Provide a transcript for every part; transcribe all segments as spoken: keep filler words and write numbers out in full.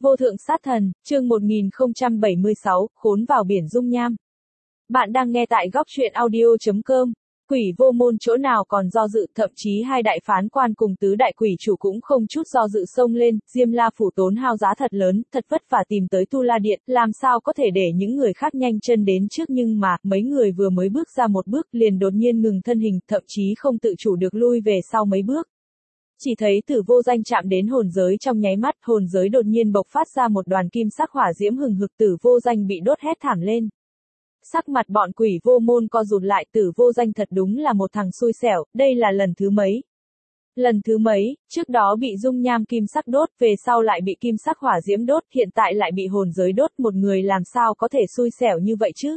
Vô thượng sát thần, chương một nghìn không trăm bảy mươi sáu, khốn vào biển dung nham. Bạn đang nghe tại góc truyện audio chấm com. Quỷ vô môn chỗ nào còn do dự, thậm chí hai đại phán quan cùng tứ đại quỷ chủ cũng không chút do dự xông lên, Diêm La phủ tốn hao giá thật lớn, thật vất vả tìm tới Tu La Điện, làm sao có thể để những người khác nhanh chân đến trước, nhưng mà, mấy người vừa mới bước ra một bước liền đột nhiên ngừng thân hình, thậm chí không tự chủ được lui về sau mấy bước. Chỉ thấy Tử Vô Danh chạm đến hồn giới trong nháy mắt, hồn giới đột nhiên bộc phát ra một đoàn kim sắc hỏa diễm hừng hực, Tử Vô Danh bị đốt hét thảm lên. Sắc mặt bọn quỷ vô môn co rụt lại, Tử Vô Danh thật đúng là một thằng xui xẻo, đây là lần thứ mấy. Lần thứ mấy, trước đó bị dung nham kim sắc đốt, về sau lại bị kim sắc hỏa diễm đốt, hiện tại lại bị hồn giới đốt, một người làm sao có thể xui xẻo như vậy chứ?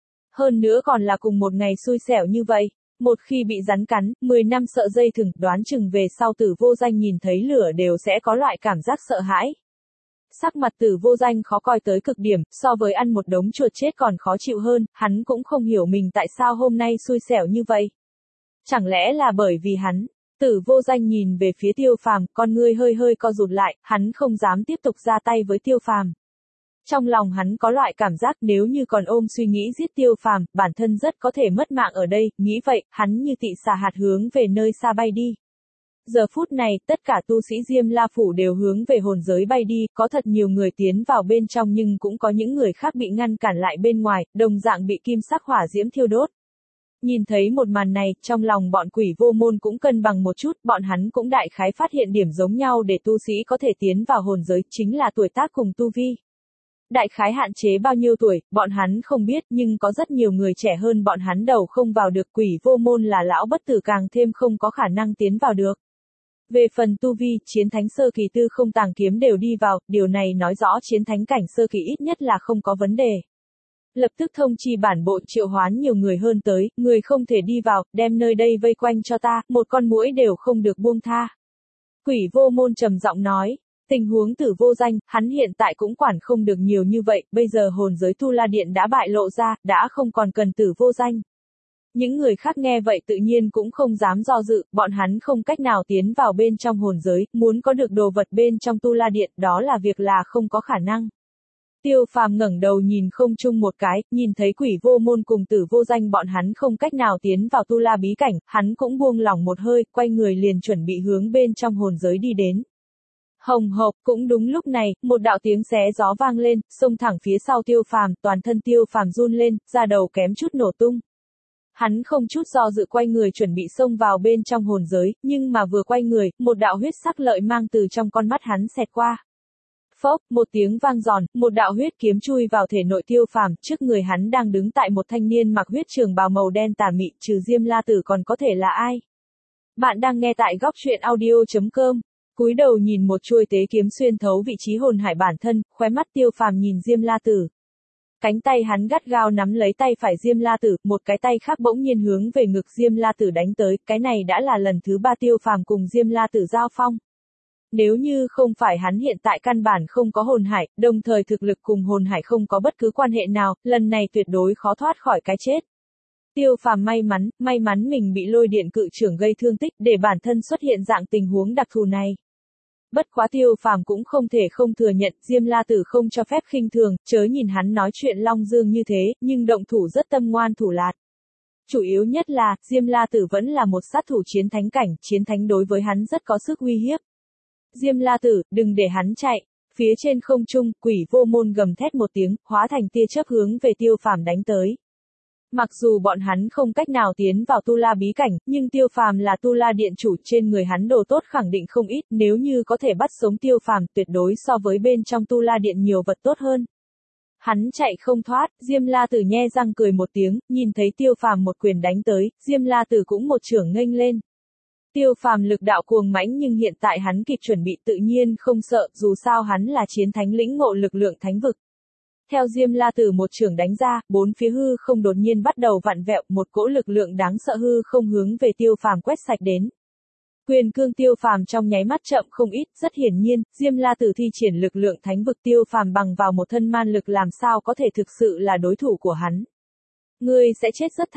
Hơn nữa còn là cùng một ngày xui xẻo như vậy. Một khi bị rắn cắn, mười năm sợ dây thừng, đoán chừng về sau Tử Vô Danh nhìn thấy lửa đều sẽ có loại cảm giác sợ hãi. Sắc mặt Tử Vô Danh khó coi tới cực điểm, so với ăn một đống chuột chết còn khó chịu hơn, hắn cũng không hiểu mình tại sao hôm nay xui xẻo như vậy. Chẳng lẽ là bởi vì hắn? Tử Vô Danh nhìn về phía Tiêu Phàm, con ngươi hơi hơi co rụt lại, hắn không dám tiếp tục ra tay với Tiêu Phàm. Trong lòng hắn có loại cảm giác nếu như còn ôm suy nghĩ giết Tiêu Phàm, bản thân rất có thể mất mạng ở đây, nghĩ vậy, hắn như tị xà hạt hướng về nơi xa bay đi. Giờ phút này, tất cả tu sĩ Diêm La phủ đều hướng về hồn giới bay đi, có thật nhiều người tiến vào bên trong nhưng cũng có những người khác bị ngăn cản lại bên ngoài, đồng dạng bị kim sắc hỏa diễm thiêu đốt. Nhìn thấy một màn này, trong lòng bọn quỷ vô môn cũng cân bằng một chút, bọn hắn cũng đại khái phát hiện điểm giống nhau để tu sĩ có thể tiến vào hồn giới, chính là tuổi tác cùng tu vi. Đại khái hạn chế bao nhiêu tuổi, bọn hắn không biết, nhưng có rất nhiều người trẻ hơn bọn hắn đầu không vào được, quỷ vô môn là lão bất tử càng thêm không có khả năng tiến vào được. Về phần tu vi, chiến thánh sơ kỳ tư không tàng kiếm đều đi vào, điều này nói rõ chiến thánh cảnh sơ kỳ ít nhất là không có vấn đề. Lập tức thông chi bản bộ triệu hoán nhiều người hơn tới, người không thể đi vào, đem nơi đây vây quanh cho ta, một con muỗi đều không được buông tha. Quỷ vô môn trầm giọng nói. Tình huống Tử Vô Danh, hắn hiện tại cũng quản không được nhiều như vậy, bây giờ hồn giới Tu La Điện đã bại lộ ra, đã không còn cần Tử Vô Danh. Những người khác nghe vậy tự nhiên cũng không dám do dự, bọn hắn không cách nào tiến vào bên trong hồn giới, muốn có được đồ vật bên trong Tu La Điện, đó là việc là không có khả năng. Tiêu Phàm ngẩng đầu nhìn không trung một cái, nhìn thấy quỷ vô môn cùng Tử Vô Danh bọn hắn không cách nào tiến vào Tu La bí cảnh, hắn cũng buông lỏng một hơi, quay người liền chuẩn bị hướng bên trong hồn giới đi đến. Hồng hộc, cũng đúng lúc này, một đạo tiếng xé gió vang lên, xông thẳng phía sau Tiêu Phàm, toàn thân Tiêu Phàm run lên, da đầu kém chút nổ tung. Hắn không chút do dự quay người chuẩn bị xông vào bên trong hồn giới, nhưng mà vừa quay người, một đạo huyết sắc lợi mang từ trong con mắt hắn xẹt qua. Phốc, một tiếng vang giòn, một đạo huyết kiếm chui vào thể nội Tiêu Phàm, trước người hắn đang đứng tại một thanh niên mặc huyết trường bào màu đen tà mị, trừ Diêm La tử còn có thể là ai? Bạn đang nghe tại góc truyện audio chấm com. Cúi đầu nhìn một chuôi tế kiếm xuyên thấu vị trí hồn hải bản thân, khóe mắt Tiêu Phàm nhìn Diêm La tử. Cánh tay hắn gắt gao nắm lấy tay phải Diêm La tử, một cái tay khác bỗng nhiên hướng về ngực Diêm La tử đánh tới, cái này đã là lần thứ ba Tiêu Phàm cùng Diêm La tử giao phong. Nếu như không phải hắn hiện tại căn bản không có hồn hải, đồng thời thực lực cùng hồn hải không có bất cứ quan hệ nào, lần này tuyệt đối khó thoát khỏi cái chết. Tiêu Phàm may mắn, may mắn mình bị lôi điện cự trưởng gây thương tích để bản thân xuất hiện dạng tình huống đặc thù này. Bất quá Tiêu Phàm cũng không thể không thừa nhận, Diêm La tử không cho phép khinh thường, chớ nhìn hắn nói chuyện long dương như thế, nhưng động thủ rất tâm ngoan thủ lạt. Chủ yếu nhất là, Diêm La tử vẫn là một sát thủ chiến thánh cảnh, chiến thánh đối với hắn rất có sức uy hiếp. Diêm La tử, đừng để hắn chạy. Phía trên không trung, quỷ vô môn gầm thét một tiếng, hóa thành tia chớp hướng về Tiêu Phàm đánh tới. Mặc dù bọn hắn không cách nào tiến vào Tu La bí cảnh, nhưng Tiêu Phàm là Tu La điện chủ, trên người hắn đồ tốt khẳng định không ít, nếu như có thể bắt sống Tiêu Phàm, tuyệt đối so với bên trong Tu La điện nhiều vật tốt hơn. Hắn chạy không thoát, Diêm La tử nhe răng cười một tiếng, nhìn thấy Tiêu Phàm một quyền đánh tới, Diêm La tử cũng một chưởng nghênh lên. Tiêu Phàm lực đạo cuồng mãnh nhưng hiện tại hắn kịp chuẩn bị tự nhiên không sợ, dù sao hắn là chiến thánh lĩnh ngộ lực lượng thánh vực. Theo Diêm La tử một chưởng đánh ra, bốn phía hư không đột nhiên bắt đầu vặn vẹo, một cỗ lực lượng đáng sợ hư không hướng về Tiêu Phàm quét sạch đến. Quyền cương Tiêu Phàm trong nháy mắt chậm không ít, rất hiển nhiên, Diêm La tử thi triển lực lượng thánh vực Tiêu Phàm bằng vào một thân man lực làm sao có thể thực sự là đối thủ của hắn. Ngươi sẽ chết rất thảm.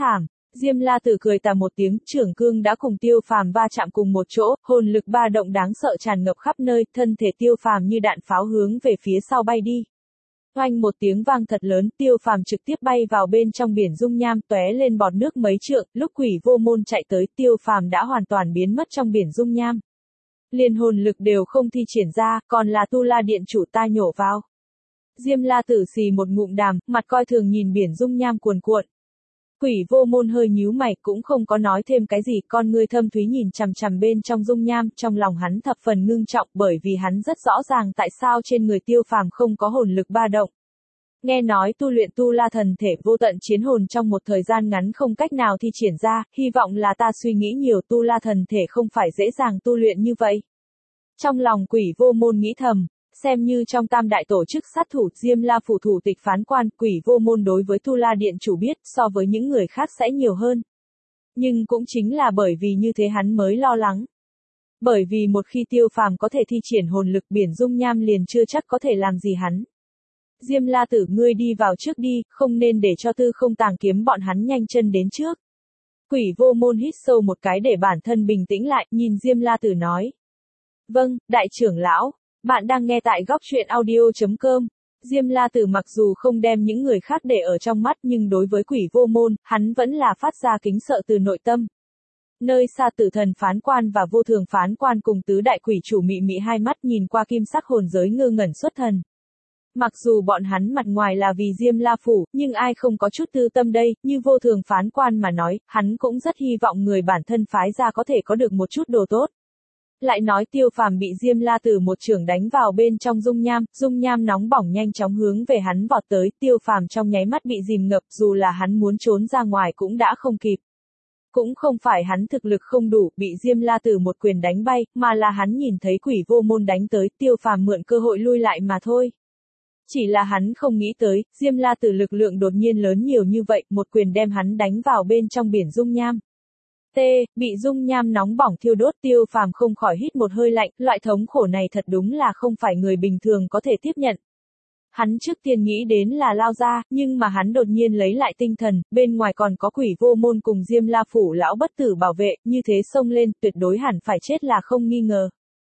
Diêm La Tử cười tà một tiếng, trưởng cương đã cùng Tiêu Phàm va chạm cùng một chỗ, hồn lực ba động đáng sợ tràn ngập khắp nơi, thân thể Tiêu Phàm như đạn pháo hướng về phía sau bay đi. Oanh một tiếng vang thật lớn, Tiêu Phàm trực tiếp bay vào bên trong biển dung nham, tóe lên bọt nước mấy trượng, lúc Quỷ Vô Môn chạy tới, Tiêu Phàm đã hoàn toàn biến mất trong biển dung nham. Liền hồn lực đều không thi triển ra, còn là Tu La Điện chủ ta nhổ vào. Diêm La Tử xì một ngụm đàm, mặt coi thường nhìn biển dung nham cuồn cuộn. Quỷ Vô Môn hơi nhíu mày, cũng không có nói thêm cái gì, con ngươi thâm thúy nhìn chằm chằm bên trong dung nham, trong lòng hắn thập phần ngưng trọng, bởi vì hắn rất rõ ràng tại sao trên người Tiêu Phàm không có hồn lực ba động. Nghe nói tu luyện Tu La thần thể vô tận chiến hồn trong một thời gian ngắn không cách nào thi triển ra, hy vọng là ta suy nghĩ nhiều, Tu La thần thể không phải dễ dàng tu luyện như vậy. Trong lòng Quỷ Vô Môn nghĩ thầm. Xem như trong tam đại tổ chức sát thủ, Diêm La phủ thủ tịch phán quan, Quỷ Vô Môn đối với Tu La Điện chủ biết, so với những người khác sẽ nhiều hơn. Nhưng cũng chính là bởi vì như thế hắn mới lo lắng. Bởi vì một khi Tiêu Phàm có thể thi triển hồn lực, biển dung nham liền chưa chắc có thể làm gì hắn. Diêm La Tử, ngươi đi vào trước đi, không nên để cho Tư Không Tàng Kiếm bọn hắn nhanh chân đến trước. Quỷ Vô Môn hít sâu một cái để bản thân bình tĩnh lại, nhìn Diêm La Tử nói. Vâng, đại trưởng lão. Bạn đang nghe tại góc truyện audio chấm com. Diêm La Tử mặc dù không đem những người khác để ở trong mắt nhưng đối với Quỷ Vô Môn, hắn vẫn là phát ra kính sợ từ nội tâm. Nơi xa Tử Thần phán quan và Vô Thường phán quan cùng tứ đại quỷ chủ mị mị hai mắt nhìn qua kim sắc hồn giới ngơ ngẩn xuất thần. Mặc dù bọn hắn mặt ngoài là vì Diêm La phủ, nhưng ai không có chút tư tâm đây, như Vô Thường phán quan mà nói, hắn cũng rất hy vọng người bản thân phái ra có thể có được một chút đồ tốt. Lại nói Tiêu Phàm bị Diêm La Tử một chưởng đánh vào bên trong dung nham, dung nham nóng bỏng nhanh chóng hướng về hắn vọt tới, Tiêu Phàm trong nháy mắt bị dìm ngập, dù là hắn muốn trốn ra ngoài cũng đã không kịp. Cũng không phải hắn thực lực không đủ, bị Diêm La Tử một quyền đánh bay, mà là hắn nhìn thấy Quỷ Vô Môn đánh tới, Tiêu Phàm mượn cơ hội lui lại mà thôi. Chỉ là hắn không nghĩ tới, Diêm La Tử lực lượng đột nhiên lớn nhiều như vậy, một quyền đem hắn đánh vào bên trong biển dung nham. T, bị dung nham nóng bỏng thiêu đốt, Tiêu Phàm không khỏi hít một hơi lạnh, loại thống khổ này thật đúng là không phải người bình thường có thể tiếp nhận. Hắn trước tiên nghĩ đến là lao ra, nhưng mà hắn đột nhiên lấy lại tinh thần, bên ngoài còn có Quỷ Vô Môn cùng Diêm La phủ lão bất tử bảo vệ, như thế xông lên, tuyệt đối hẳn phải chết là không nghi ngờ.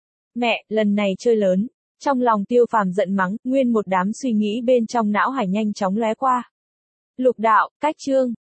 Mẹ, lần này chơi lớn. Trong lòng Tiêu Phàm giận mắng, nguyên một đám suy nghĩ bên trong não hải nhanh chóng lóe qua. Lục đạo, cách chương.